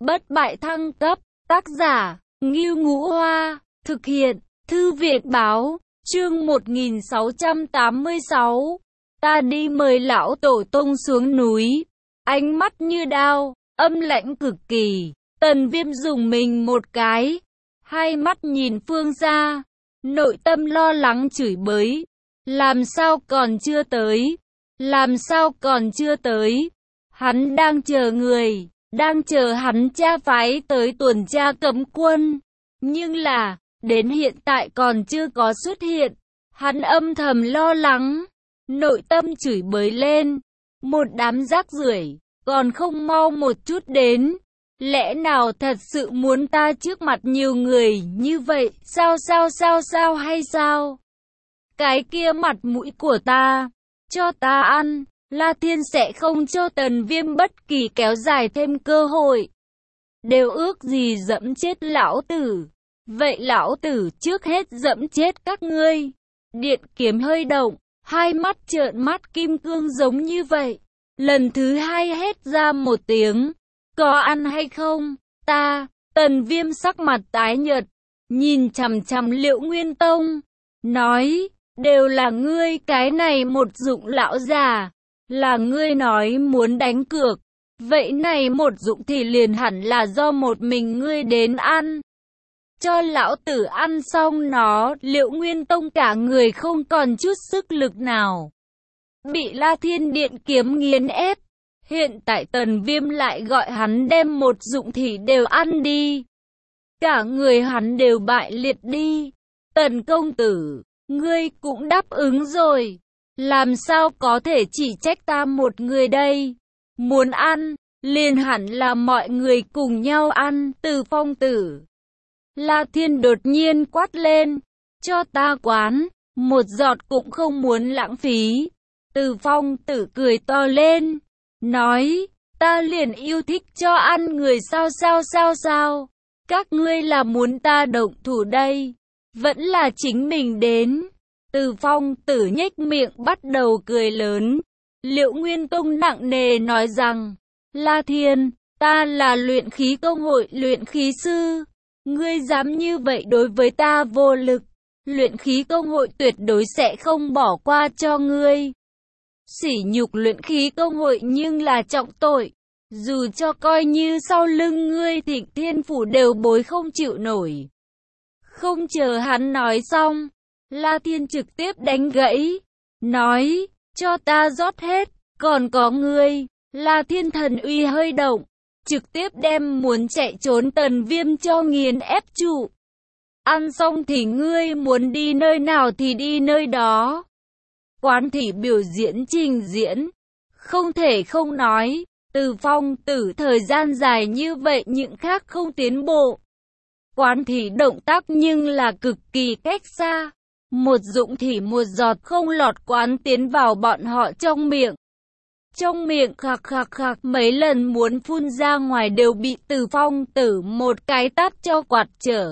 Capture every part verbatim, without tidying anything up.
Bất bại thăng cấp, tác giả, Ngưu Ngũ Hoa, thực hiện, Thư viện báo, chương một nghìn sáu trăm tám mươi sáu. Ta đi mời lão tổ tông xuống núi, ánh mắt như đao, âm lãnh cực kỳ. Tần Viêm dùng mình một cái, hai mắt nhìn phương xa, nội tâm lo lắng chửi bới. Làm sao còn chưa tới? Làm sao còn chưa tới? Hắn đang chờ người, đang chờ hắn cha phái tới tuần tra cấm quân. Nhưng là, đến hiện tại còn chưa có xuất hiện. Hắn âm thầm lo lắng, nội tâm chửi bới lên. Một đám rác rưởi, còn không mau một chút đến. Lẽ nào thật sự muốn ta trước mặt nhiều người như vậy? Sao sao sao sao hay sao? Cái kia mặt mũi của ta, cho ta ăn. La Thiên sẽ không cho Tần Viêm bất kỳ kéo dài thêm cơ hội. Đều ước gì dẫm chết lão tử. Vậy lão tử trước hết dẫm chết các ngươi. Điện kiếm hơi động, hai mắt trợn mắt kim cương giống như vậy. Lần thứ hai hét ra một tiếng. Có ăn hay không? Ta, Tần Viêm sắc mặt tái nhợt, nhìn chằm chằm Liệu Nguyên Tông, nói, đều là ngươi cái này một dụng lão già. Là ngươi nói muốn đánh cược. Vậy này một dụng thì liền hẳn là do một mình ngươi đến ăn. Cho lão tử ăn xong nó. Liệu Nguyên Tông cả người không còn chút sức lực nào, bị La Thiên điện kiếm nghiền ép. Hiện tại Tần Viêm lại gọi hắn đem một dụng thì đều ăn đi. Cả người hắn đều bại liệt đi. Tần công tử, ngươi cũng đáp ứng rồi. Làm sao có thể chỉ trách ta một người đây? Muốn ăn, liền hẳn là mọi người cùng nhau ăn. Từ Phong tử, La Thiên đột nhiên quát lên, cho ta quán, một giọt cũng không muốn lãng phí. Từ Phong tử cười to lên, nói, ta liền yêu thích cho ăn người sao sao sao sao? Các ngươi là muốn ta động thủ đây, vẫn là chính mình đến? Từ Phong tử nhếch miệng bắt đầu cười lớn. Liệu Nguyên Tông nặng nề nói rằng, La Thiên, ta là luyện khí công hội luyện khí sư. Ngươi dám như vậy đối với ta vô lực. Luyện khí công hội tuyệt đối sẽ không bỏ qua cho ngươi. Sỉ nhục luyện khí công hội nhưng là trọng tội. Dù cho coi như sau lưng ngươi Thịnh Thiên Phủ đều bối không chịu nổi. Không chờ hắn nói xong, La Thiên trực tiếp đánh gãy, nói, cho ta rót hết, còn có ngươi. La Thiên thần uy hơi động, trực tiếp đem muốn chạy trốn Tần Viêm cho nghiền ép trụ. Ăn xong thì ngươi muốn đi nơi nào thì đi nơi đó. Quán thị biểu diễn trình diễn, không thể không nói, Từ Phong tử thời gian dài như vậy những khác không tiến bộ. Quán thị động tác nhưng là cực kỳ cách xa. Một dụng thì một giọt không lọt quán tiến vào bọn họ trong miệng. Trong miệng khạc khạc khạc mấy lần muốn phun ra ngoài đều bị Từ Phong tử một cái tát cho quạt trở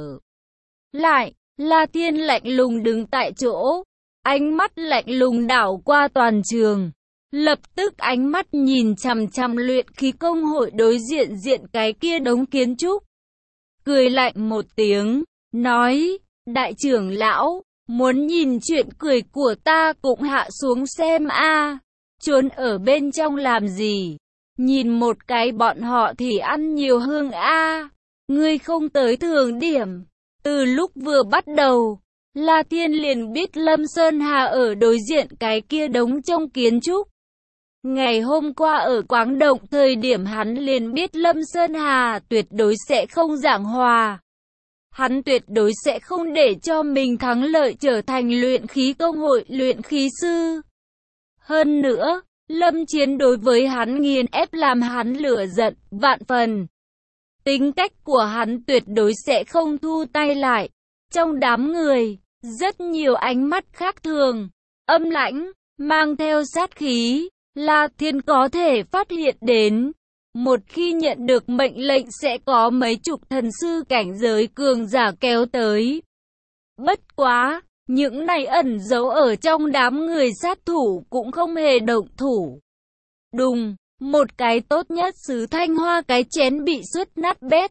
lại. La Thiên lạnh lùng đứng tại chỗ, ánh mắt lạnh lùng đảo qua toàn trường. Lập tức ánh mắt nhìn chằm chằm luyện khí công hội đối diện diện cái kia đống kiến trúc. Cười lạnh một tiếng, nói, đại trưởng lão, muốn nhìn chuyện cười của ta cũng hạ xuống xem a. Trốn ở bên trong làm gì? Nhìn một cái bọn họ thì ăn nhiều hương a. Ngươi không tới thường điểm. Từ lúc vừa bắt đầu, La Thiên liền biết Lâm Sơn Hà ở đối diện cái kia đống trong kiến trúc. Ngày hôm qua ở Quáng Động thời điểm hắn liền biết Lâm Sơn Hà tuyệt đối sẽ không giảng hòa. Hắn tuyệt đối sẽ không để cho mình thắng lợi trở thành luyện khí công hội luyện khí sư. Hơn nữa, Lâm Chiến đối với hắn nghiền ép làm hắn lửa giận vạn phần. Tính cách của hắn tuyệt đối sẽ không thu tay lại. Trong đám người, rất nhiều ánh mắt khác thường, âm lãnh, mang theo sát khí. La Thiên có thể phát hiện đến, một khi nhận được mệnh lệnh sẽ có mấy chục thần sư cảnh giới cường giả kéo tới. Bất quá, những này ẩn giấu ở trong đám người sát thủ cũng không hề động thủ. Đùng, Một cái tốt nhất xứ Thanh Hoa, cái chén bị sứt nát bét.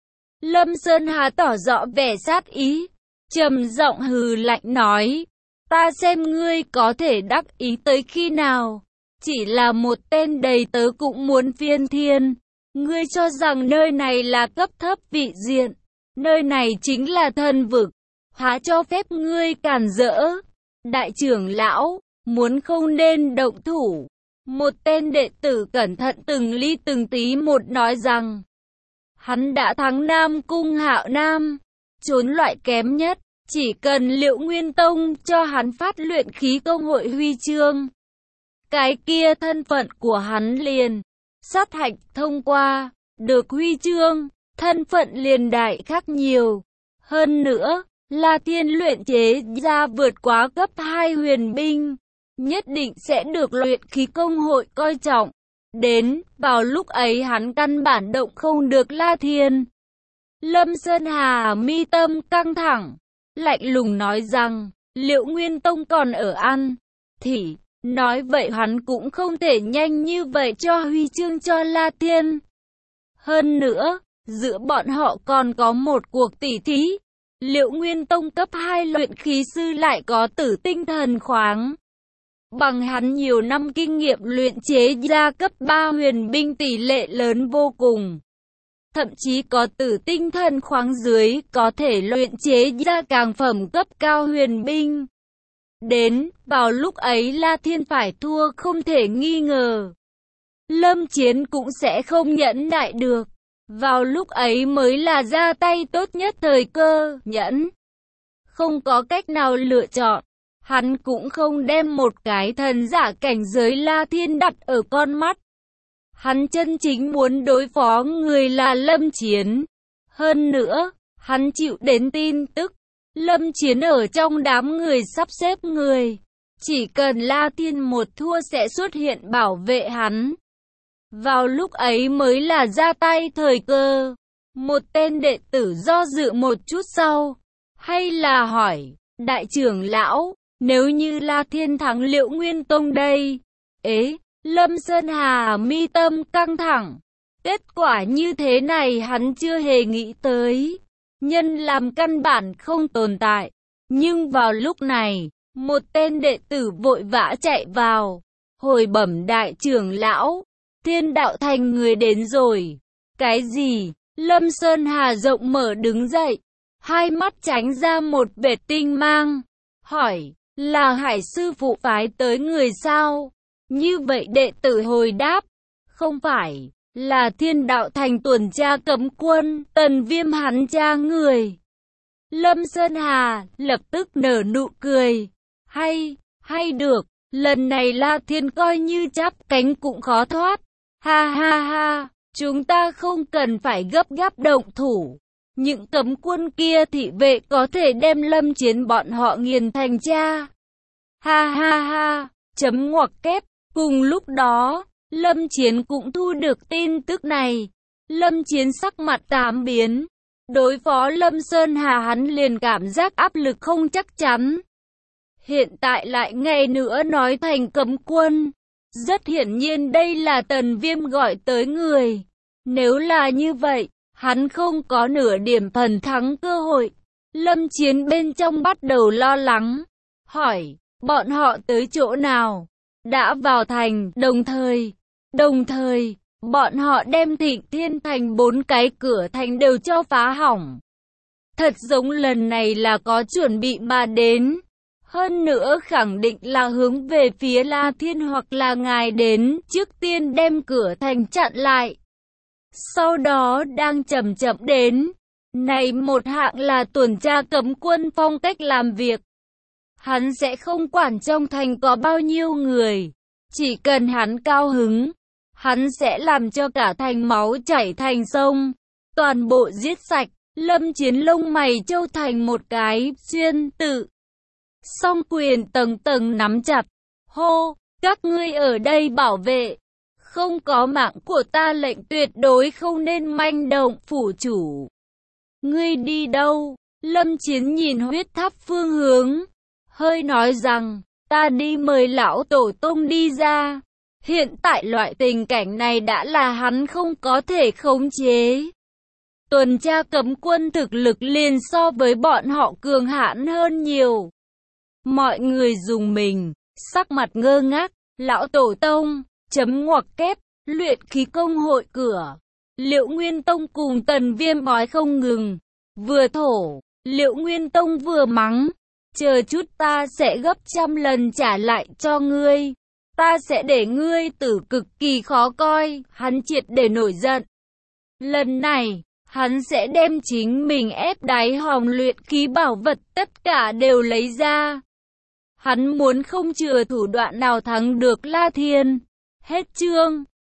Lâm Sơn Hà tỏ rõ vẻ sát ý, trầm giọng hừ lạnh nói, ta xem ngươi có thể đắc ý tới khi nào, chỉ là một tên đầy tớ cũng muốn phiên thiên, ngươi cho rằng nơi này là cấp thấp vị diện, nơi này chính là thần vực, há cho phép ngươi cản rỡ. Đại trưởng lão, muốn không nên động thủ. Một tên đệ tử cẩn thận từng ly từng tí một nói rằng, hắn đã thắng Nam Cung Hạo Nam, trốn loại kém nhất, chỉ cần Liệu Nguyên Tông cho hắn phát luyện khí công hội huy chương. Cái kia thân phận của hắn liền, sát hạch thông qua, được huy chương, thân phận liền đại khác nhiều. Hơn nữa, La Thiên luyện chế ra vượt quá cấp hai huyền binh, nhất định sẽ được luyện khí công hội coi trọng. Đến, vào lúc ấy hắn căn bản động không được La Thiên. Lâm Sơn Hà mi tâm căng thẳng, lạnh lùng nói rằng, Liệu Nguyên Tông còn ở ăn, thì, nói vậy hắn cũng không thể nhanh như vậy cho huy chương cho La Thiên. Hơn nữa, giữa bọn họ còn có một cuộc tỉ thí. Liệu Nguyên Tông cấp hai luyện khí sư lại có tử tinh thần khoáng. Bằng hắn nhiều năm kinh nghiệm luyện chế ra cấp ba huyền binh tỷ lệ lớn vô cùng. Thậm chí có tử tinh thần khoáng dưới có thể luyện chế ra càng phẩm cấp cao huyền binh. Đến, vào lúc ấy La Thiên phải thua không thể nghi ngờ. Lâm Chiến cũng sẽ không nhẫn nại được. Vào lúc ấy mới là ra tay tốt nhất thời cơ, nhẫn. Không có cách nào lựa chọn. Hắn cũng không đem một cái thần giả cảnh giới La Thiên đặt ở con mắt. Hắn chân chính muốn đối phó người là Lâm Chiến. Hơn nữa, hắn chịu đến tin tức. Lâm Chiến ở trong đám người sắp xếp người. Chỉ cần La Thiên một thua sẽ xuất hiện bảo vệ hắn. Vào lúc ấy mới là ra tay thời cơ. Một tên đệ tử do dự một chút sau. Hay là hỏi, đại trưởng lão, nếu như La Thiên thắng Liệu Nguyên Tông đây? Ế, Lâm Sơn Hà mi tâm căng thẳng. Kết quả như thế này hắn chưa hề nghĩ tới. Nhân làm căn bản không tồn tại. Nhưng vào lúc này, một tên đệ tử vội vã chạy vào. Hồi bẩm đại trưởng lão, Thiên Đạo Thành người đến rồi. Cái gì? Lâm Sơn Hà rộng mở đứng dậy. Hai mắt tránh ra một vệt tinh mang. Hỏi, là Hải sư phụ phái tới người sao? Như vậy đệ tử hồi đáp, không phải, là Thiên Đạo Thành tuần tra cấm quân, Tần Viêm hắn cha người. Lâm Sơn Hà lập tức nở nụ cười. Hay, hay được, lần này La Thiên coi như chắp cánh cũng khó thoát. Ha ha ha, chúng ta không cần phải gấp gáp động thủ. Những cấm quân kia thị vệ có thể đem Lâm Chiến bọn họ nghiền thành cha. Ha ha ha, chấm ngoặc kép. Cùng lúc đó, Lâm Chiến cũng thu được tin tức này. Lâm Chiến sắc mặt tám biến. Đối phó Lâm Sơn Hà hắn liền cảm giác áp lực không chắc chắn. Hiện tại lại ngày nữa nói thành cấm quân. Rất hiển nhiên đây là Tần Viêm gọi tới người. Nếu là như vậy, hắn không có nửa điểm phần thắng cơ hội. Lâm Chiến bên trong bắt đầu lo lắng. Hỏi, bọn họ tới chỗ nào? Đã vào thành, đồng thời, đồng thời, bọn họ đem Thịnh Thiên Thành bốn cái cửa thành đều cho phá hỏng. Thật giống lần này là có chuẩn bị mà đến. Hơn nữa khẳng định là hướng về phía La Thiên hoặc là ngài đến, trước tiên đem cửa thành chặn lại. Sau đó đang chậm chậm đến. Này một hạng là tuần tra cấm quân phong cách làm việc. Hắn sẽ không quản trong thành có bao nhiêu người. Chỉ cần hắn cao hứng, hắn sẽ làm cho cả thành máu chảy thành sông. Toàn bộ giết sạch. Lâm Chiến lông mày trâu thành một cái, xuyên tự. Song quyền tầng tầng nắm chặt. Hô, các ngươi ở đây bảo vệ. Không có mạng của ta lệnh tuyệt đối không nên manh động. Phủ chủ, ngươi đi đâu? Lâm Chiến nhìn huyết tháp phương hướng, hơi nói rằng, ta đi mời lão tổ tông đi ra. Hiện tại loại tình cảnh này đã là hắn không có thể khống chế. Tuần tra cấm quân thực lực liền so với bọn họ cường hãn hơn nhiều. Mọi người dùng mình, sắc mặt ngơ ngác, lão tổ tông, chấm ngoặc kép, luyện khí công hội cửa. Liệu Nguyên Tông cùng Tần Viêm bói không ngừng, vừa thổ, Liệu Nguyên Tông vừa mắng, chờ chút ta sẽ gấp trăm lần trả lại cho ngươi. Ta sẽ để ngươi tử cực kỳ khó coi, hắn triệt để nổi giận. Lần này, hắn sẽ đem chính mình ép đáy hòm luyện khí bảo vật tất cả đều lấy ra. Hắn muốn không chừa thủ đoạn nào thắng được La Thiên. Hết chương.